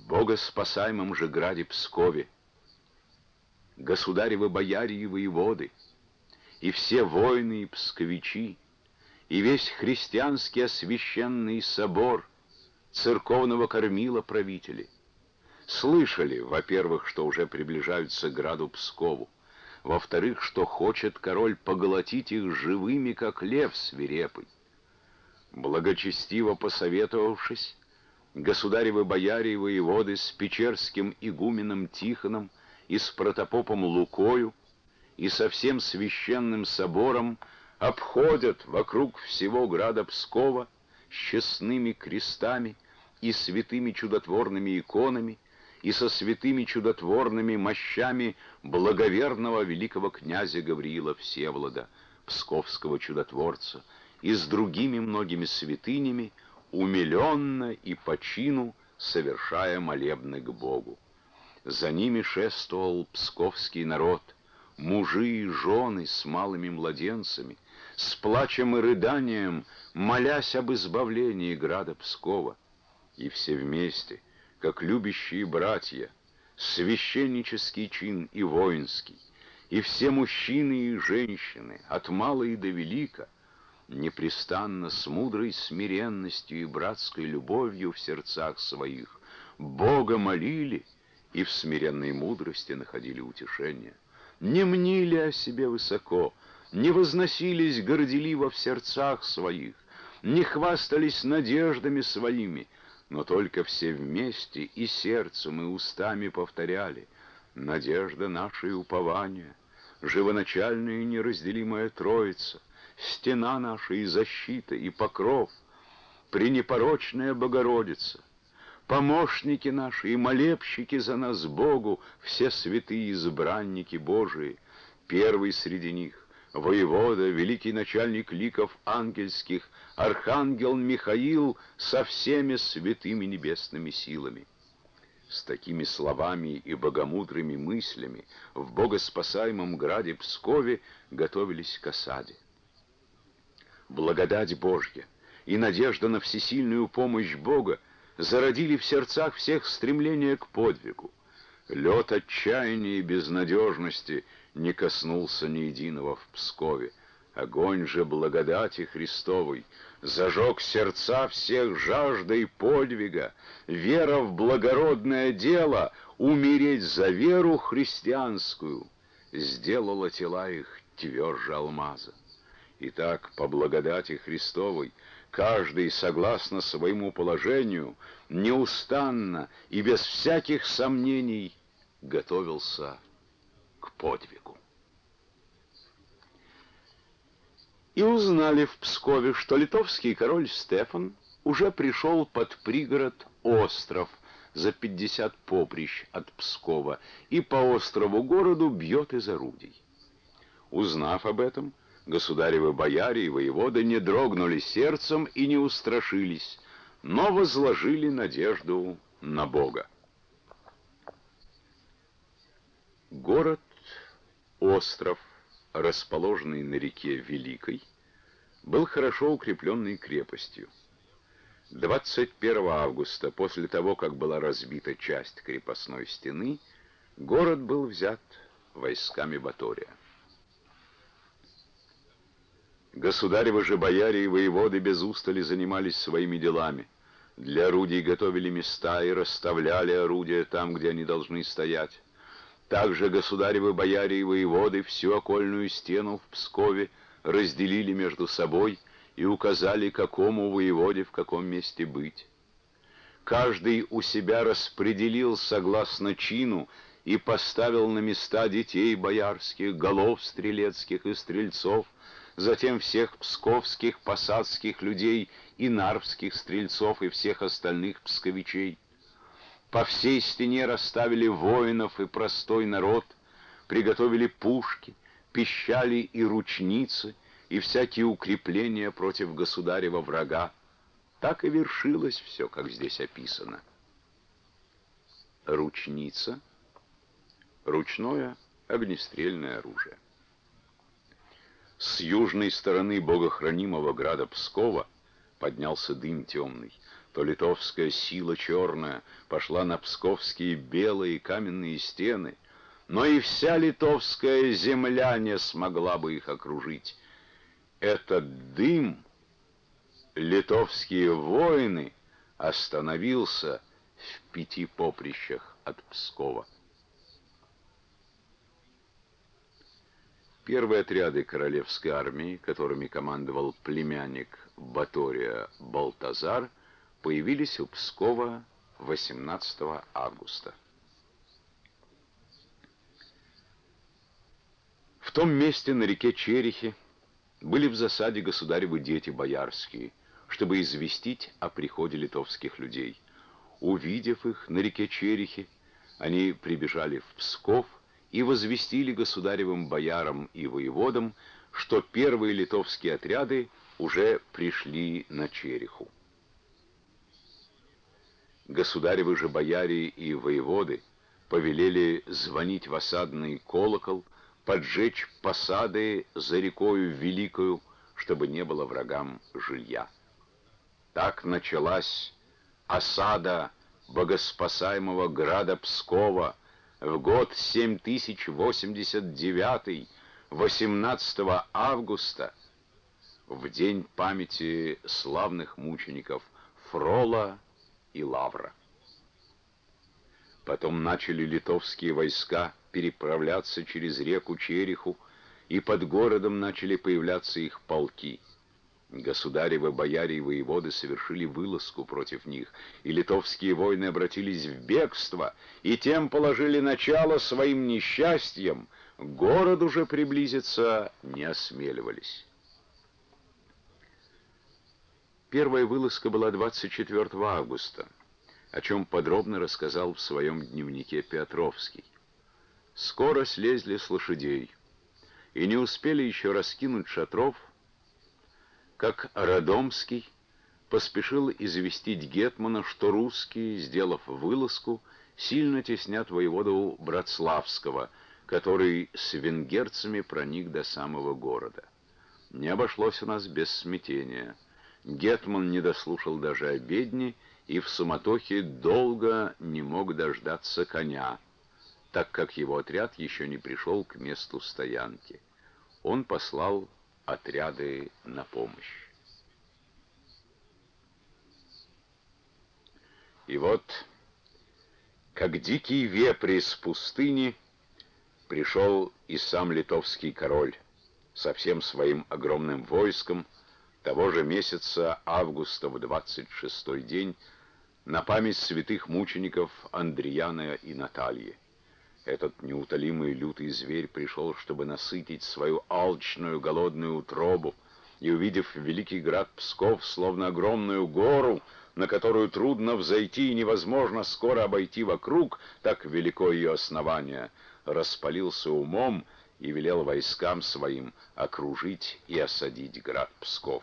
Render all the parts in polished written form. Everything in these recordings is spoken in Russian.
богоспасаемом же граде Пскове государевы бояре и воеводы, и все воины и псковичи, и весь христианский освященный собор церковного кормила правители слышали, во-первых, что уже приближаются к граду Пскову, во-вторых, что хочет король поглотить их живыми, как лев свирепый. Благочестиво посоветовавшись, государевы бояре и воеводы с печерским игуменом Тихоном и с протопопом Лукою и со всем священным собором обходят вокруг всего града Пскова с честными крестами и святыми чудотворными иконами и со святыми чудотворными мощами благоверного великого князя Гавриила Всеволода, псковского чудотворца, и с другими многими святынями, умиленно и по чину совершая молебны к Богу. За ними шествовал псковский народ, мужи и жены с малыми младенцами, с плачем и рыданием, молясь об избавлении града Пскова. И все вместе, как любящие братья, священнический чин и воинский, и все мужчины и женщины, от мала и до велика, непрестанно с мудрой смиренностью и братской любовью в сердцах своих Бога молили и в смиренной мудрости находили утешение. Не мнили о себе высоко, не возносились горделиво в сердцах своих, не хвастались надеждами своими, но только все вместе и сердцем, и устами повторяли: надежда наша и упование, живоначальная и неразделимая Троица, стена наша и защита, и покров, пренепорочная Богородица, помощники наши и молебщики за нас Богу, все святые избранники Божии, первый среди них воевода, великий начальник ликов ангельских, архангел Михаил со всеми святыми небесными силами. С такими словами и богомудрыми мыслями в богоспасаемом граде Пскове готовились к осаде. Благодать Божья и надежда на всесильную помощь Бога зародили в сердцах всех стремление к подвигу. Лед отчаяния и безнадежности не коснулся ни единого в Пскове. Огонь же благодати Христовой зажег сердца всех жаждой подвига, вера в благородное дело, умереть за веру христианскую, сделала тела их тверже алмаза. Итак, по благодати Христовой, каждый, согласно своему положению, неустанно и без всяких сомнений готовился к подвигу. И узнали в Пскове, что литовский король Стефан уже пришел под пригород Остров за 50 поприщ от Пскова и по острову городу бьет из орудий. Узнав об этом, государевы бояре и воеводы не дрогнули сердцем и не устрашились, но возложили надежду на Бога. Город Остров, расположенный на реке Великой, был хорошо укрепленной крепостью. 21 августа, после того, как была разбита часть крепостной стены, город был взят войсками Батория. Государевы же бояре и воеводы без устали занимались своими делами. Для орудий готовили места и расставляли орудия там, где они должны стоять. Также государевы бояре и воеводы всю окольную стену в Пскове разделили между собой и указали, какому воеводе в каком месте быть. Каждый у себя распределил согласно чину и поставил на места детей боярских, голов стрелецких и стрельцов, затем всех псковских посадских людей и нарвских стрельцов и всех остальных псковичей. По всей стене расставили воинов и простой народ, приготовили пушки, пищали и ручницы, и всякие укрепления против государева врага. Так и вершилось все, как здесь описано. Ручница — ручное огнестрельное оружие. С южной стороны богохранимого града Пскова поднялся дым темный. что литовская сила черная пошла на псковские белые каменные стены, но и вся литовская земля не смогла бы их окружить. Этот дым литовские воины остановился в 5 поприщах от Пскова. Первые отряды королевской армии, которыми командовал племянник Батория Балтазар, появились у Пскова 18 августа. В том месте на реке Черехи были в засаде государевы дети боярские, чтобы известить о приходе литовских людей. Увидев их на реке Черехи, они прибежали в Псков и возвестили государевым боярам и воеводам, что первые литовские отряды уже пришли на Череху. Государевы же бояре и воеводы повелели звонить в осадный колокол, поджечь посады за рекою Великою, чтобы не было врагам жилья. Так началась осада богоспасаемого града Пскова в год 7089, 18 августа, в день памяти славных мучеников Фрола и Лавра. Потом начали литовские войска переправляться через реку Череху, и под городом начали появляться их полки. Государевы бояре и воеводы совершили вылазку против них, и литовские воины обратились в бегство, и тем положили начало своим несчастьям, к городу же приблизиться не осмеливались. Первая вылазка была 24 августа, о чем подробно рассказал в своем дневнике Петровский. Скоро слезли с лошадей, и не успели еще раскинуть шатров, как Радомский поспешил известить гетмана, что русские, сделав вылазку, сильно теснят воеводу Братславского, который с венгерцами проник до самого города. Не обошлось у нас без смятения. Гетман не дослушал даже обедни и в суматохе долго не мог дождаться коня, так как его отряд еще не пришел к месту стоянки. Он послал отряды на помощь. И вот, как дикий вепрь из пустыни, пришел и сам литовский король со всем своим огромным войском того же месяца августа в 26-й день на память святых мучеников Андрияна и Натальи. Этот неутолимый лютый зверь пришел, чтобы насытить свою алчную голодную утробу, и, увидев великий град Псков, словно огромную гору, на которую трудно взойти и невозможно скоро обойти вокруг, так велико ее основание, распалился умом и велел войскам своим окружить и осадить град Псков.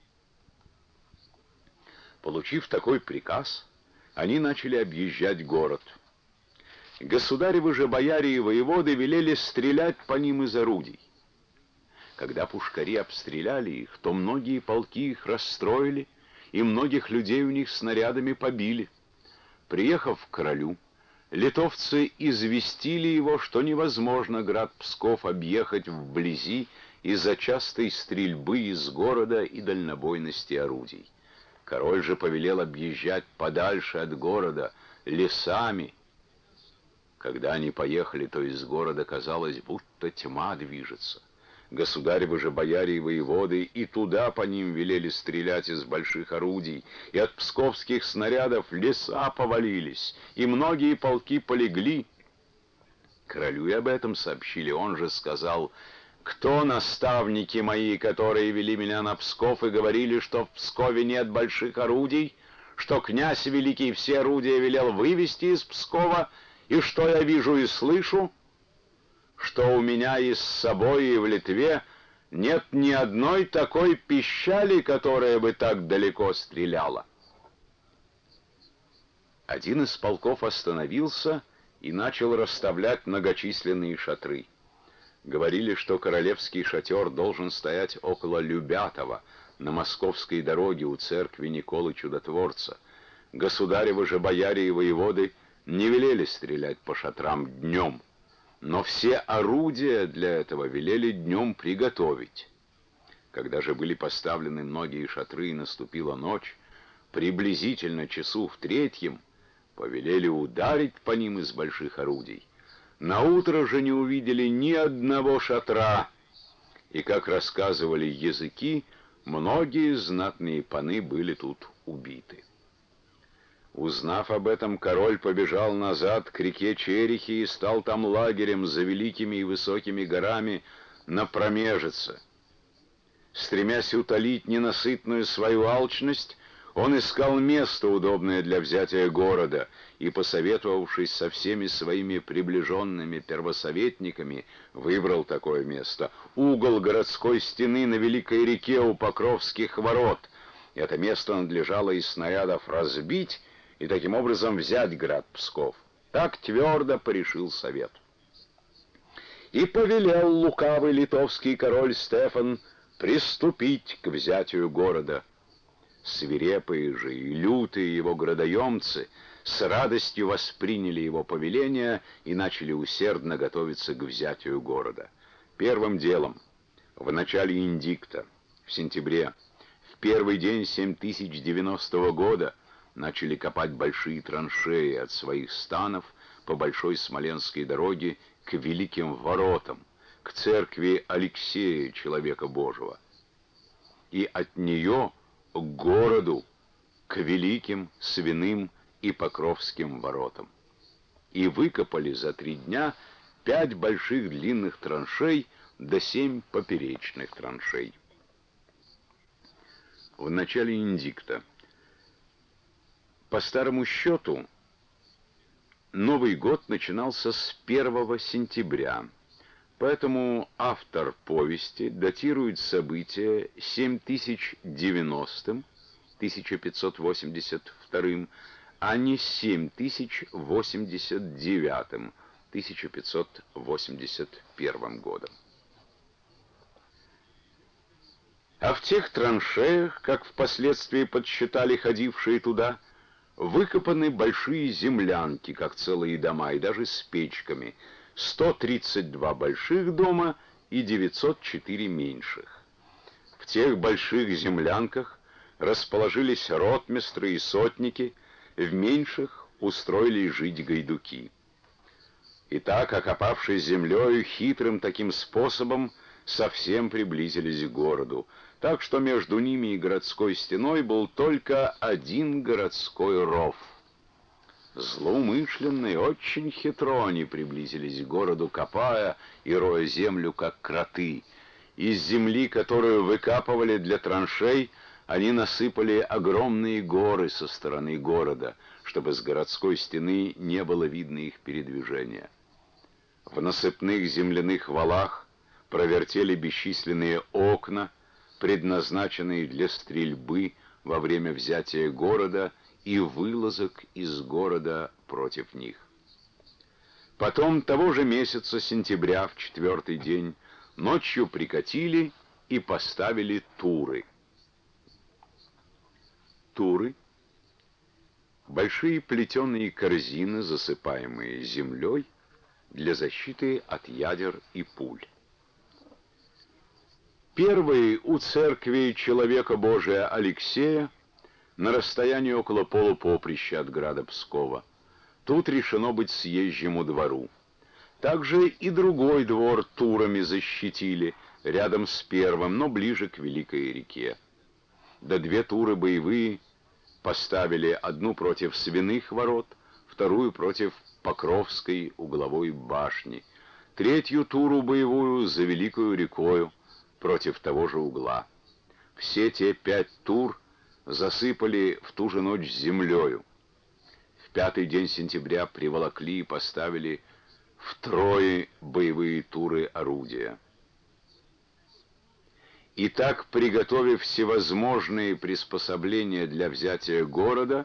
Получив такой приказ, они начали объезжать город. Государевы же бояре и воеводы велели стрелять по ним из орудий. Когда пушкари обстреляли их, то многие полки их расстроили, и многих людей у них снарядами побили. Приехав к королю, литовцы известили его, что невозможно град Псков объехать вблизи из-за частой стрельбы из города и дальнобойности орудий. Король же повелел объезжать подальше от города, лесами. Когда они поехали, то из города казалось, будто тьма движется. Государевы же бояре и воеводы и туда по ним велели стрелять из больших орудий, и от псковских снарядов леса повалились, и многие полки полегли. Королю и об этом сообщили, он же сказал: «Кто наставники мои, которые вели меня на Псков и говорили, что в Пскове нет больших орудий, что князь великий все орудия велел вывести из Пскова, и что я вижу и слышу, что у меня и с собой, и в Литве нет ни одной такой пищали, которая бы так далеко стреляла». Один из полков остановился и начал расставлять многочисленные шатры. Говорили, что королевский шатер должен стоять около Любятова, на московской дороге у церкви Николы Чудотворца. Государевы же бояре и воеводы не велели стрелять по шатрам днем, но все орудия для этого велели днем приготовить. Когда же были поставлены многие шатры и наступила ночь, приблизительно часу в 3 повелели ударить по ним из больших орудий. Наутро же не увидели ни одного шатра, и, как рассказывали языки, многие знатные паны были тут убиты. Узнав об этом, король побежал назад к реке Черехи и стал там лагерем за великими и высокими горами на промежице. Стремясь утолить ненасытную свою алчность, он искал место, удобное для взятия города, и, посоветовавшись со всеми своими приближенными первосоветниками, выбрал такое место — угол городской стены на Великой реке у Покровских ворот. Это место надлежало из снарядов разбить и таким образом взять град Псков. Так твердо порешил совет. И повелел лукавый литовский король Стефан приступить к взятию города. Свирепые же и лютые его градоемцы с радостью восприняли его повеление и начали усердно готовиться к взятию города. Первым делом, в начале индикта, в сентябре, в первый день 7090 года, начали копать большие траншеи от своих станов по большой Смоленской дороге к Великим воротам, к церкви Алексея, человека Божьего, и от нее к городу, к Великим, Свиным и Покровским воротам. И выкопали за 3 дня 5 больших длинных траншей до 7 поперечных траншей. В начале индикта. По старому счету, Новый год начинался с 1 сентября, поэтому автор повести датирует события 7090, 1582, а не 7089, 1581 годом. А в тех траншеях, как впоследствии подсчитали ходившие туда, выкопаны большие землянки, как целые дома, и даже с печками, 132 больших дома и 904 меньших. В тех больших землянках расположились ротмистры и сотники, в меньших устроились жить гайдуки. И так, окопавшись землею, хитрым таким способом совсем приблизились к городу, так что между ними и городской стеной был только один городской ров. Злоумышленно и очень хитро они приблизились к городу, копая и роя землю, как кроты. Из земли, которую выкапывали для траншей, они насыпали огромные горы со стороны города, чтобы с городской стены не было видно их передвижения. В насыпных земляных валах провертели бесчисленные окна, предназначенные для стрельбы во время взятия города и вылазок из города против них. Потом того же месяца сентября, в 4-й день, ночью прикатили и поставили туры. Туры — большие плетеные корзины, засыпаемые землей для защиты от ядер и пуль. Первый у церкви человека Божия Алексея на расстоянии около полупоприща от града Пскова. Тут решено быть съезжему двору. Также и другой двор турами защитили, рядом с первым, но ближе к Великой реке. Да 2 туры боевые поставили, одну против Свиных ворот, вторую против Покровской угловой башни, 3-ю туру боевую за Великою рекою против того же угла. Все те 5 тур засыпали в ту же ночь землею. В 5-й день сентября приволокли и поставили втрое боевые туры орудия. И так, приготовив всевозможные приспособления для взятия города,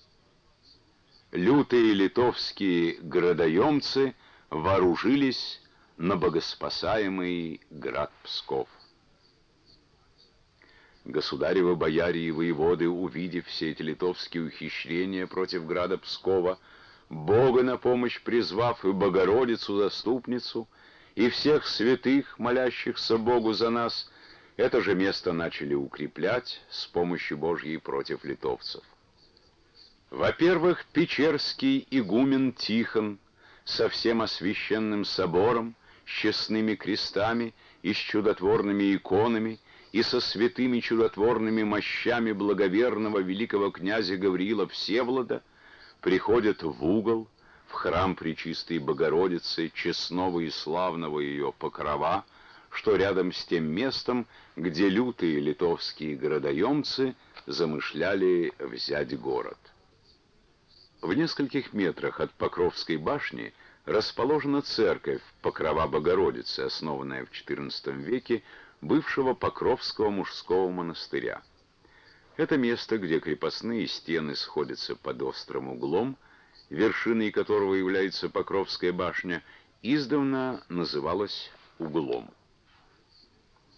лютые литовские градоемцы вооружились на богоспасаемый град Псков. Государевы бояре и воеводы, увидев все эти литовские ухищрения против града Пскова, Бога на помощь призвав и Богородицу-заступницу, и всех святых, молящихся Богу за нас, это же место начали укреплять с помощью Божьей против литовцев. Во-первых, Печерский игумен Тихон со всем освященным собором, с честными крестами и с чудотворными иконами, и со святыми чудотворными мощами благоверного великого князя Гавриила Всеволода приходят в угол, в храм Пречистой Богородицы, честного и славного ее Покрова, что рядом с тем местом, где лютые литовские городоемцы замышляли взять город. В нескольких метрах от Покровской башни расположена церковь Покрова Богородицы, основанная в XIV веке, бывшего Покровского мужского монастыря. Это место, где крепостные стены сходятся под острым углом, вершиной которого является Покровская башня, издавна называлось углом.